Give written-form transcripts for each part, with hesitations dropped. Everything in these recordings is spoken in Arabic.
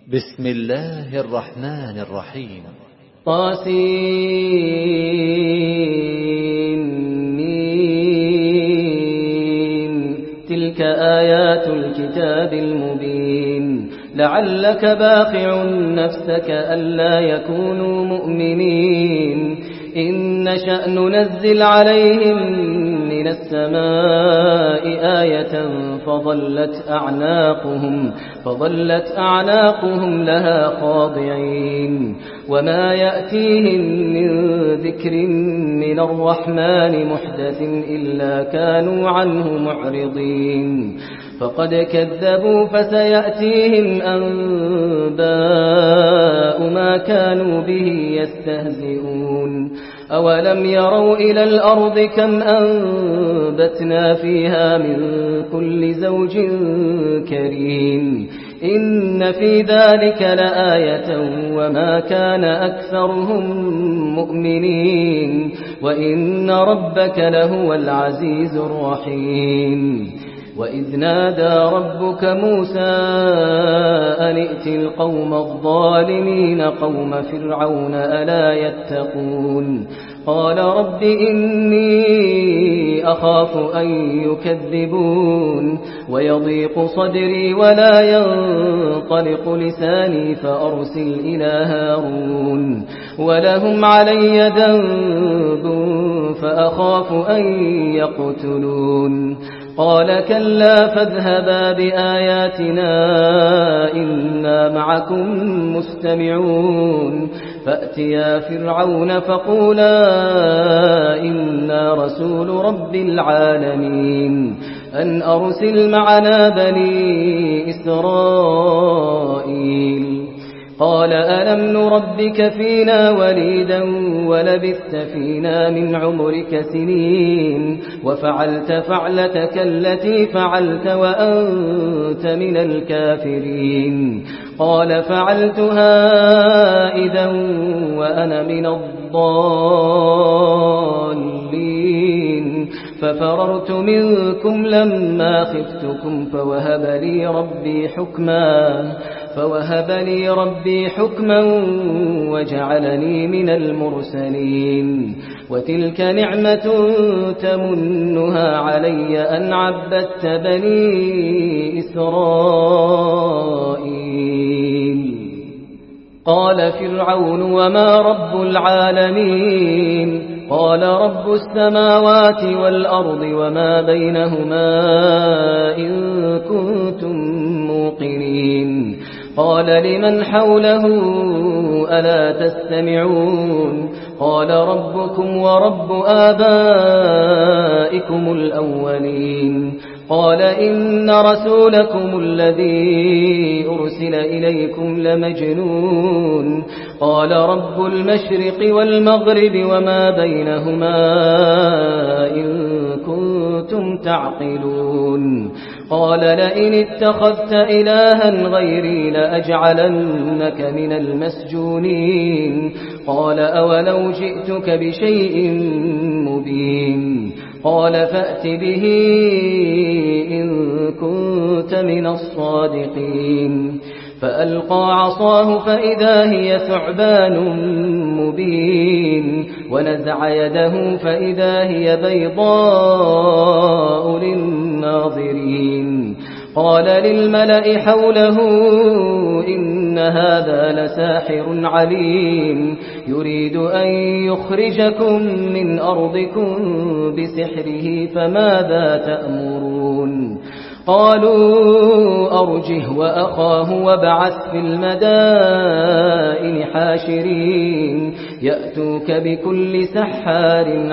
بسم الله الرحمن الرحيم. طاسين. تلك آيات الكتاب المبين. لعلك باخع نفسك ألا يكونوا مؤمنين إن نشأ ننزل عليهم من السماء آية فظلت أعناقهم لها خاضعين وما يأتيهم من ذكر من الرحمن محدث إلا كانوا عنه معرضين فقد كذبوا فسيأتيهم أنباء ما كانوا به يستهزئون أولم يروا إلى الأرض كم أنبتنا فيها من كل زوج كريم إن في ذلك لآية وما كان أكثرهم مؤمنين وإن ربك لهو العزيز الرحيم وإذ نادى ربك موسى أن ائت القوم الظالمين قوم فرعون ألا يتقون قال رب إني أخاف أن يكذبون ويضيق صدري ولا ينطلق لساني فأرسل إلى هارون ولهم علي ذنب فأخاف أن يقتلون قال كلا فاذهبا بآياتنا إنا معكم مستمعون فأتيا فرعون فقولا إنا رسول رب العالمين أن أرسل معنا بني إسرائيل قال ألم نربك فينا وليدا ولبثت فينا من عمرك سنين وفعلت فعلتك التي فعلت وأنت من الكافرين قال فعلتها إذا وأنا من الضالين ففررت منكم لما خفتكم فوهب لي ربي حكما وجعلني من المرسلين وتلك نعمة تمنها علي أن عبدت بني إسرائيل قال فرعون وما رب العالمين قال رب السماوات والأرض وما بينهما إن كنتم موقنين قال لمن حوله ألا تستمعون قال ربكم ورب آبائكم الأولين قال إن رسولكم الذي أرسل إليكم لمجنون قال رب المشرق والمغرب وما بينهما إن كنتم تعقلون قال لئن اتخذت إلها غيري لأجعلنك من المسجونين قال أولو جئتك بشيء مبين قال فأت به إن كنت من الصادقين فألقى عصاه فإذا هي ثعبان مبين ونزع يده فإذا هي بيضاء للناظرين قال للملأ حوله إن هذا لساحر عليم يريد أن يخرجكم من أرضكم بسحره فماذا تأمرون قالوا أرجه وأخاه وابعث في المدائن حاشرين يأتوك بكل سحار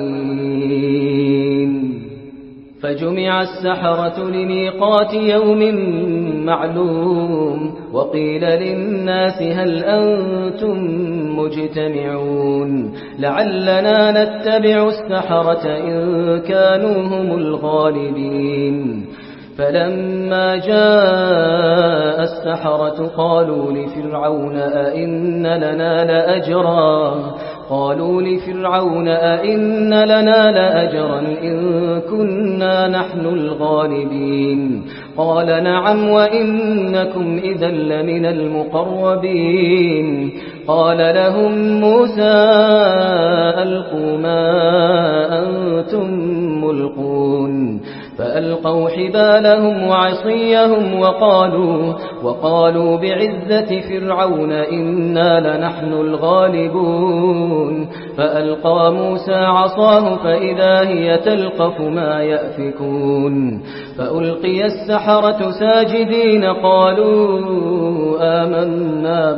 عليم فجمع السحرة لميقات يوم معلوم وقيل للناس هل أنتم مجتمعون لعلنا نتبع السحرة إن كانوا هم الغالبين فلما جاء السحرة قالوا لفرعون أئن لنا لأجرا قالوا لفرعون أئن لنا لأجرا إن كنا نحن الغالبين قال نعم وإنكم إذا لمن المقربين قال لهم موسى ألقوا ما أنتم ملقون فألقوا حبالهم وعصيهم وقالوا بعزة فرعون إنا لنحن الغالبون فألقى موسى عصاه فإذا هي تلقف ما يأفكون فألقي السحرة ساجدين قالوا آمنا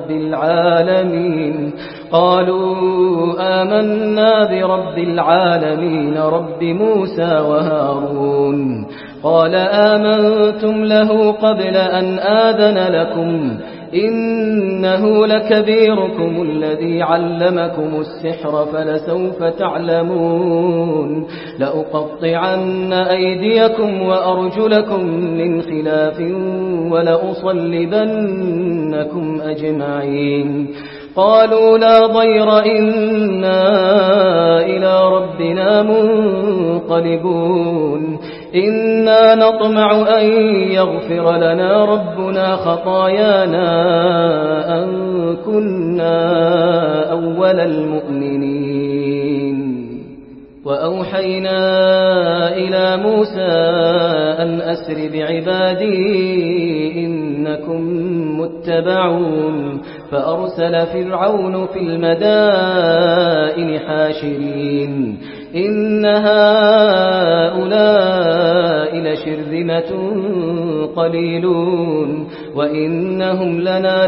برب العالمين رب موسى وهارون قال آمنتم له قبل أن آذن لكم إنه لكبيركم الذي علمكم السحر فلسوف تعلمون لأقطعن أيديكم وأرجلكم من خلاف ولأصلبنكم أجمعين قالوا لا ضير إنا إلى ربنا منقلبون إنا نطمع أن يغفر لنا ربنا خطايانا أن كنا أول المؤمنين وأوحينا إلى موسى أن أسر بعبادي إنكم متبعون فأرسل فرعون في المدائن حاشرين إن هؤلاء لشرذمة قليلون وإنهم لنا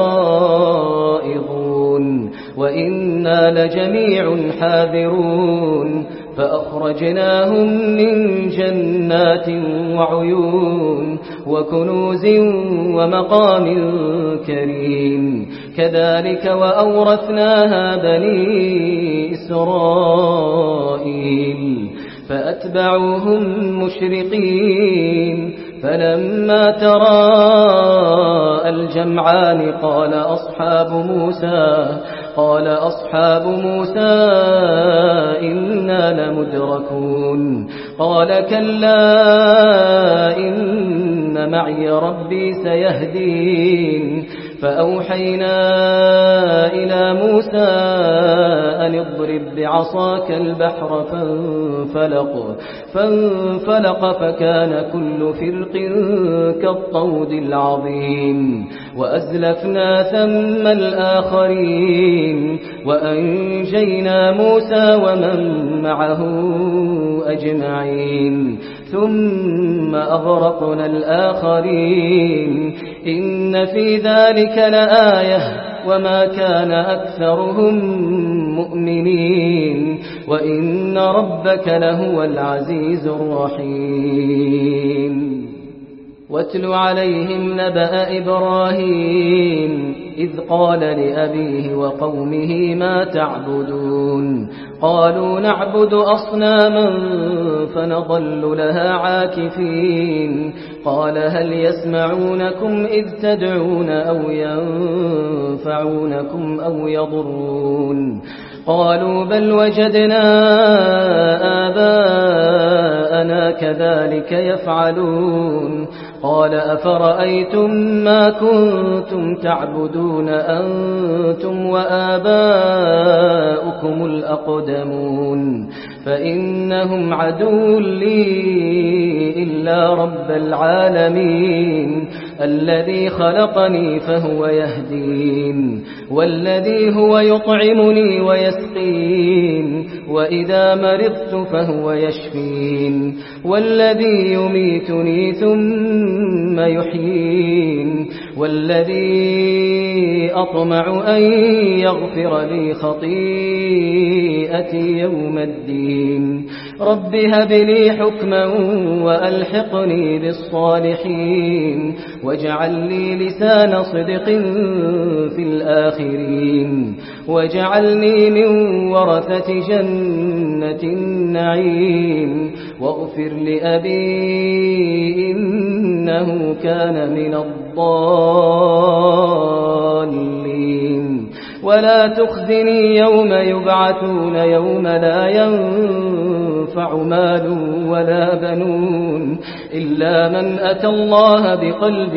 لغائظون وإنا لجميع حاذرون فأخرجناهم من جنات وعيون وكنوز ومقام كريم كذلك وأورثناها بني إسرائيل فأتبعوهم مشرقين فلما تراءى الجمعان قال أصحاب موسى إنا لمدركون قال كلا إن معي ربي سيهدين فأوحينا إلى موسى أن اضرب بعصاك البحر فانفلق فكان كل فرق كالطود العظيم وأزلفنا ثم الآخرين وأنجينا موسى ومن معه أجمعين ثم أغرقنا الآخرين إن في ذلك لآية وما كان أكثرهم مؤمنين وإن ربك لهو العزيز الرحيم واتل عليهم نبأ إبراهيم إذ قال لأبيه وقومه ما تعبدون قالوا نعبد أصناما فنظل لها عاكفين قال هل يسمعونكم إذ تدعون أو ينفعونكم أو يضرون قالوا بل وجدنا آباءنا كذلك يفعلون قال أفرأيتم ما كنتم تعبدون أنتم وآباؤكم الأقدمون فإنهم عدو لي إلا رب العالمين الذي خلقني فهو يهدين والذي هو يطعمني ويسقين وإذا مرضت فهو يشفين والذي يميتني ثم يحيين والذي أطمع أن يغفر لي خطيئتي يوم الدين رب هب لي حكما وألحقني بالصالحين واجعل لي لسان صدق في الآخرين واجعلني من ورثة جنة النعيم واغفر لأبي إنه كان من الضالين ولا تخزني يوم يبعثون يوم لا ينفع مال ولا بنون إلا من أتى الله بقلب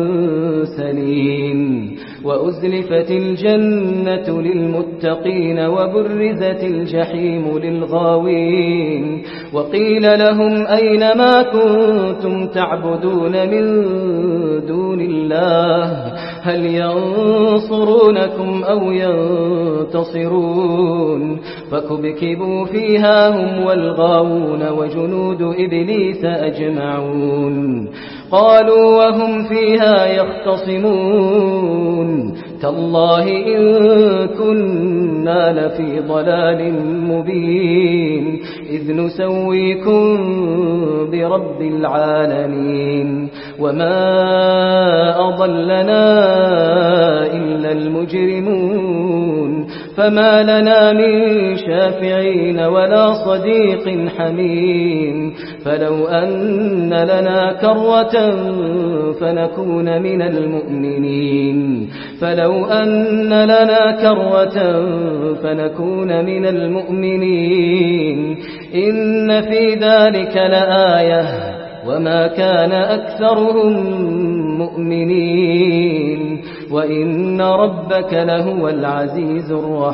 سليم وأزلفت الجنة للمتقين وبرزت الجحيم للغاوين وقيل لهم أين ما كنتم تعبدون من دون الله هل ينصرونكم أو ينتصرون فكبكبوا فيها هم والغاوون وجنود إبليس أجمعون قالوا وهم فيها يختصمون تالله إن كنا لفي ضلال مبين إذ نسويكم برب العالمين وما أضلنا إلا المجرمون فما لنا من شافعين ولا صديق حميم فلو أن لنا كرة فنكون من المؤمنين إن في ذلك لآية وما كان أكثرهم مؤمنين وإن ربك لهو العزيز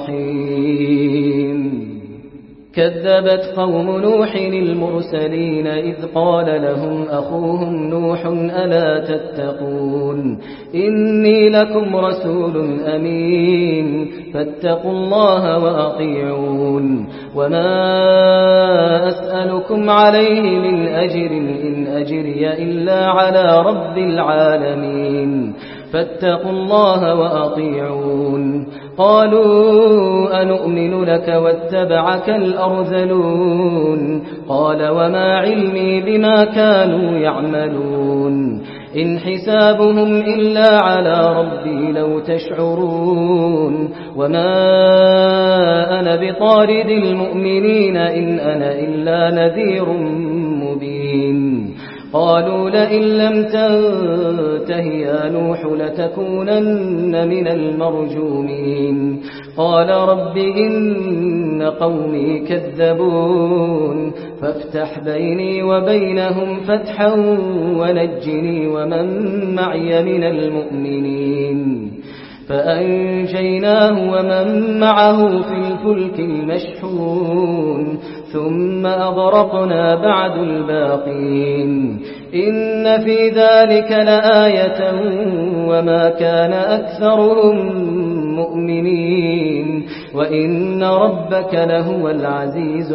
الرحيم كذبت قوم نوح المرسلين إذ قال لهم أخوهم نوح ألا تتقون إني لكم رسول أمين فاتقوا الله وأطيعون وما أسألكم عليه من أجر إن أجري إلا على رب العالمين فاتقوا الله وأطيعون قالوا أنؤمن لك واتبعك الأرذلون قال وما علمي بما كانوا يعملون إن حسابهم إلا على ربي لو تشعرون وما أنا بطارد المؤمنين إن أنا إلا نذير مبين قالوا لئن لم تنته يا نوح لتكونن من المرجومين قال رب إن قومي كذبون فافتح بيني وبينهم فتحا ونجني ومن معي من المؤمنين فأنجيناه ومن معه في الفلك المشحون ثم أغرقنا بعد الباقين إن في ذلك لآية وما كان أكثرهم مؤمنين وإن ربك لهو العزيز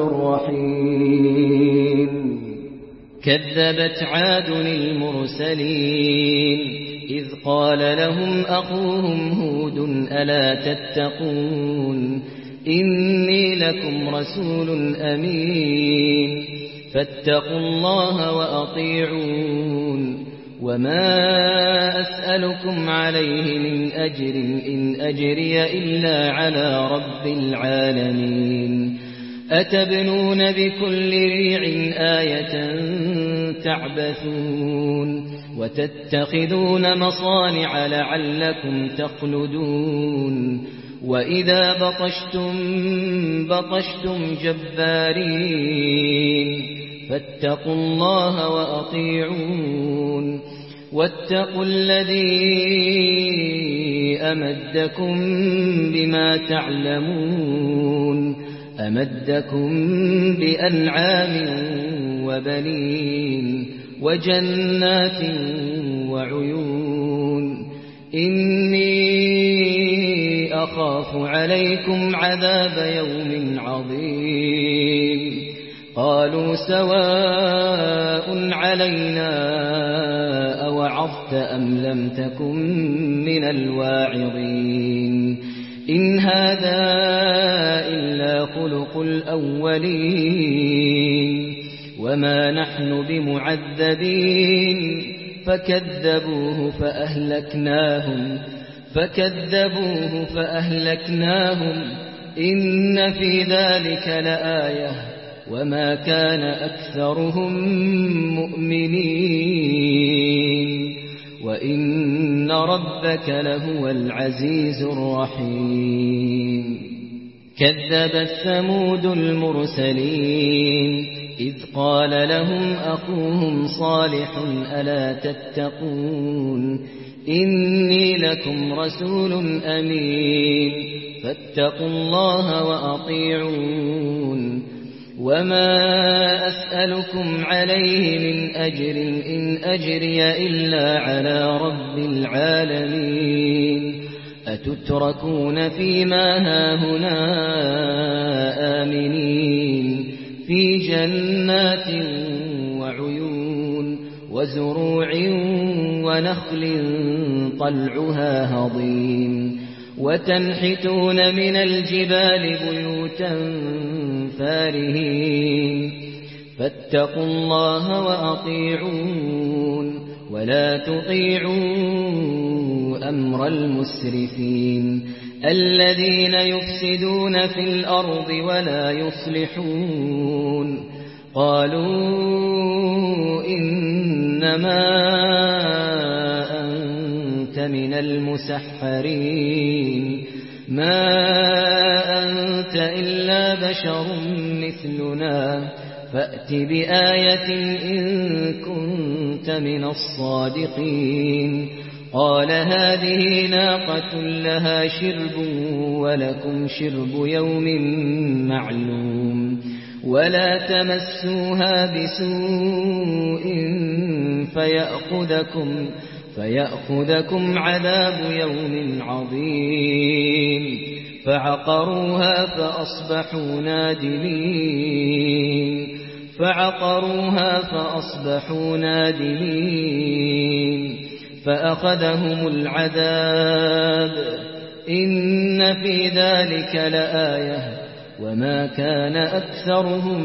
الرحيم كذبت عاد المرسلين إذ قال لهم أخوهم هود ألا تتقون إني لكم رسول أمين فاتقوا الله وأطيعون وما أسألكم عليه من أجر إن أجري إلا على رب العالمين أتبنون بكل ريع آية تعبثون وتتخذون مصانع لعلكم تخلدون وإذا بطشتم جبارين فاتقوا الله وأطيعون واتقوا الذي أمدكم بما تعلمون أمدكم بأنعام وبنين وجنات وعيون إني أخاف عليكم عذاب يوم عظيم قالوا سواء علينا أوعظت أم لم تكن من الواعظين إن هذا إلا خلق الأولين وما نحن بمعذبين فكذبوه فأهلكناهم إن في ذلك لآية وما كان أكثرهم مؤمنين وإن ربك لهو العزيز الرحيم كذبت ثمود المرسلين إذ قال لهم أخوهم صالح ألا تتقون إني لكم رسول أمين فاتقوا الله وأطيعون وما أسألكم عليه من أجر إن أجري إلا على رب العالمين أتتركون فيما هاهنا آمنين في جنات وعيون وزروع ونخل طلعها هضيم وتنحتون من الجبال بيوتا فارهين فاتقوا الله وأطيعون ولا تطيعوا أمر المسرفين الذين يفسدون في الأرض ولا يصلحون قالوا إنما أنت من المسحرين ما أنت إلا بشر مثلنا فأت بآية إن كنت من الصادقين قال هذه ناقة لها شرب ولكم شرب يوم معلوم ولا تمسوها بسوء فيأخذكم عذاب يوم عظيم فعقروها فأصبحوا نادمين فأخذهم العذاب إن في ذلك لآية وما كان أكثرهم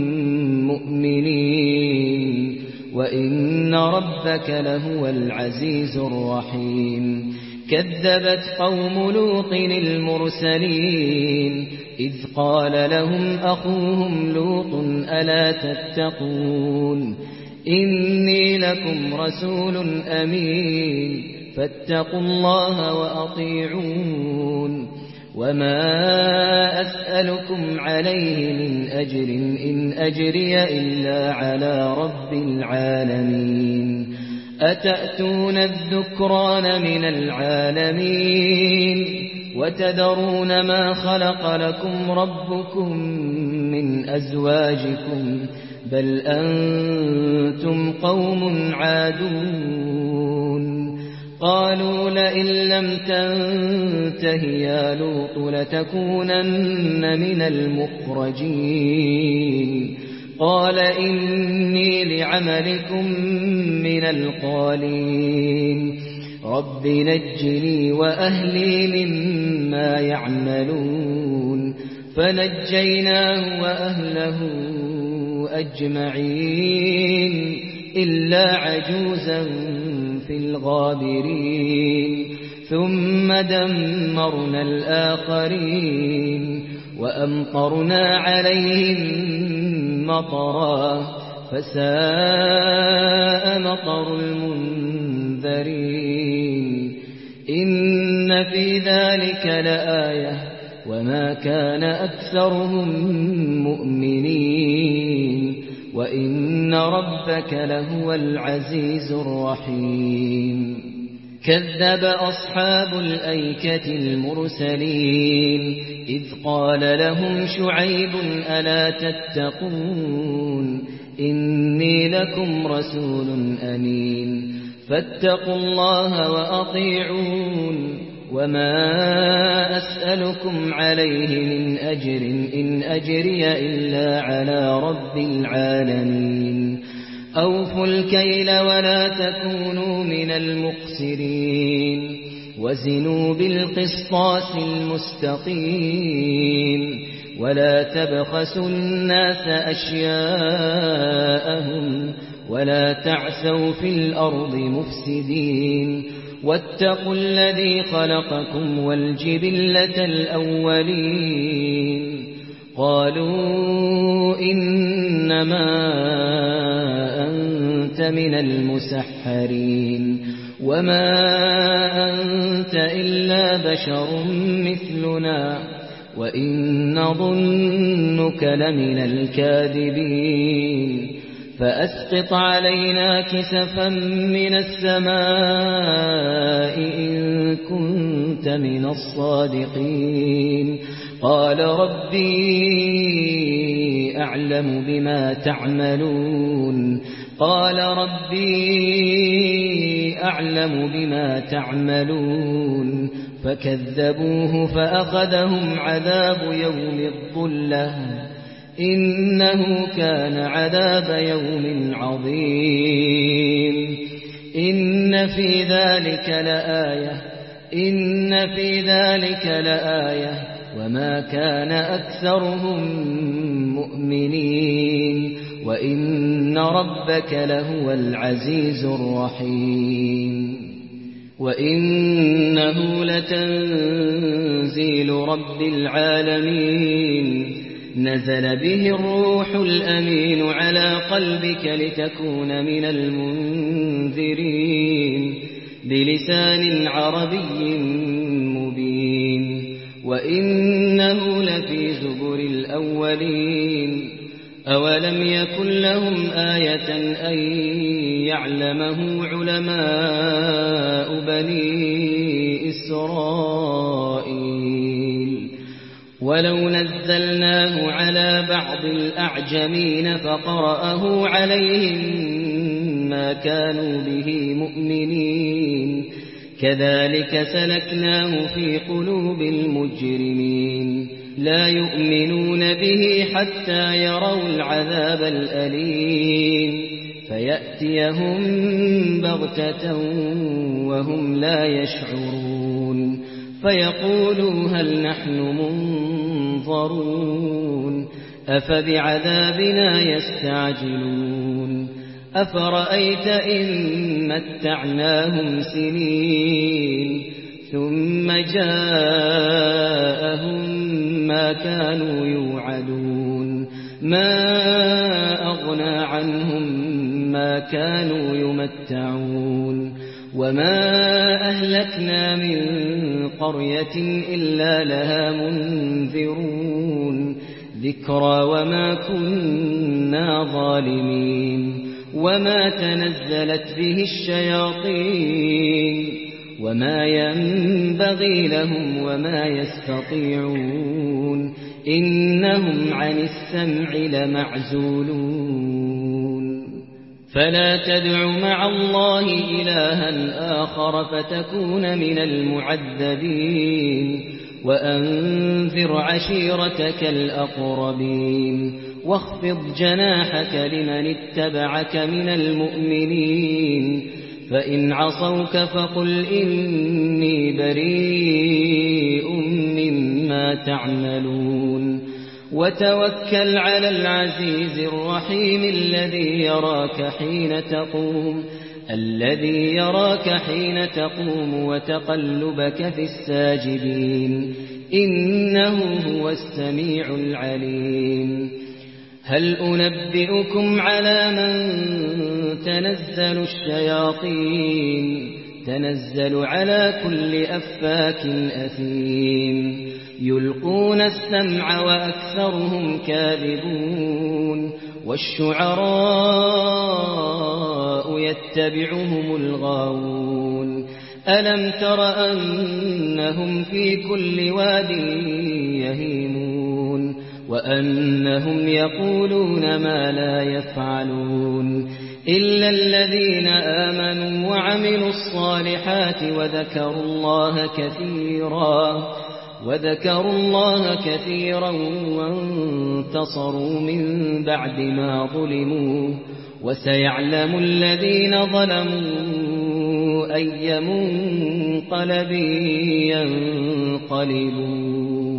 مؤمنين وإن ربك لهو العزيز الرحيم كذبت قوم لوط المرسلين إذ قال لهم أخوهم لوط ألا تتقون إني لكم رسول أمين فاتقوا الله وأطيعون وما أسألكم عليه من أجر إن أجري إلا على رب العالمين أتأتون الذكران من العالمين وتذرون ما خلق لكم ربكم من أزواجكم بل أنتم قوم عادون قالوا لئن لم تنته يا لوط لتكونن من المخرجين قال إني لعملكم من القالين رب نجني وأهلي مما يعملون فنجيناه وأهله أجمعين إلا عجوزا في الغابرين ثم دمرنا الآخرين وأمطرنا عليهم مطرا فساء مطر المنذرين إن في ذلك لآية وما كان أكثرهم مؤمنين وإن ربك لهو العزيز الرحيم كذب أصحاب الأيكة المرسلين إذ قال لهم شعيب ألا تتقون إني لكم رسول أمين فاتقوا الله وأطيعون وما أسألكم عليه من أجر إن أجري إلا على رب العالمين أوفوا الكيل ولا تكونوا من المخسرين وزنوا بالقسطاس المستقيم ولا تبخسوا الناس أشياءهم ولا تعثوا في الأرض مفسدين واتقوا الذي خلقكم والجبلة الأولين قالوا إنما أنت من المسحرين وما أنت إلا بشر مثلنا وإن نظنك لمن الكاذبين فأسقط علينا كسفا من السماء إن كنت من الصادقين قال ربي أعلم بما تعملون فكذبوه فأخذهم عذاب يوم الظلة إنه كان عذاب يوم عظيم إن في ذلك لآية وما كان أكثرهم مؤمنين وإن ربك لهو العزيز الرحيم وإنه لتنزيل رب العالمين نزل به الروح الأمين على قلبك لتكون من المنذرين بلسان عربي مبين وإنه لفي زبر الأولين أولم يكن لهم آية أن يعلمه علماء بني إسرائيل ولو نزلناه على بعض الأعجمين فقرأه عليهم ما كانوا به مؤمنين كذلك سلكناه في قلوب المجرمين لا يؤمنون به حتى يروا العذاب الأليم فيأتيهم بغتة وهم لا يشعرون فيقولوا هل نحن منظرون أفبعذابنا يستعجلون أفرأيت إن متعناهم سنين ثم جاءهم ما كانوا يوعدون ما أغنى عنهم ما كانوا يمتعون وما أهلكنا من قرية إلا لها منذرون ذكرى وما كنا ظالمين وما تنزلت به الشياطين وما ينبغي لهم وما يستطيعون إنهم عن السمع لمعزولون فلا تدع مع الله إلها آخر فتكون من المعذبين وأنذر عشيرتك الأقربين واخفض جناحك لمن اتبعك من المؤمنين فإن عصوك فقل إني بريء مما تعملون وتوكل على العزيز الرحيم الذي يراك حين تقوم وتقلبك في الساجدين إنه هو السميع العليم هل أنبئكم على من تنزل الشياطين تنزل على كل أفاك أثيم يلقون السمع وأكثرهم كاذبون والشعراء يتبعهم الغاوون ألم تر أنهم في كل واد يهيمون وأنهم يقولون ما لا يفعلون إلا الذين آمنوا وعملوا الصالحات وذكروا الله كثيرا وانتصروا من بعد ما ظلموا وسيعلم الذين ظلموا أي منقلب ينقلبون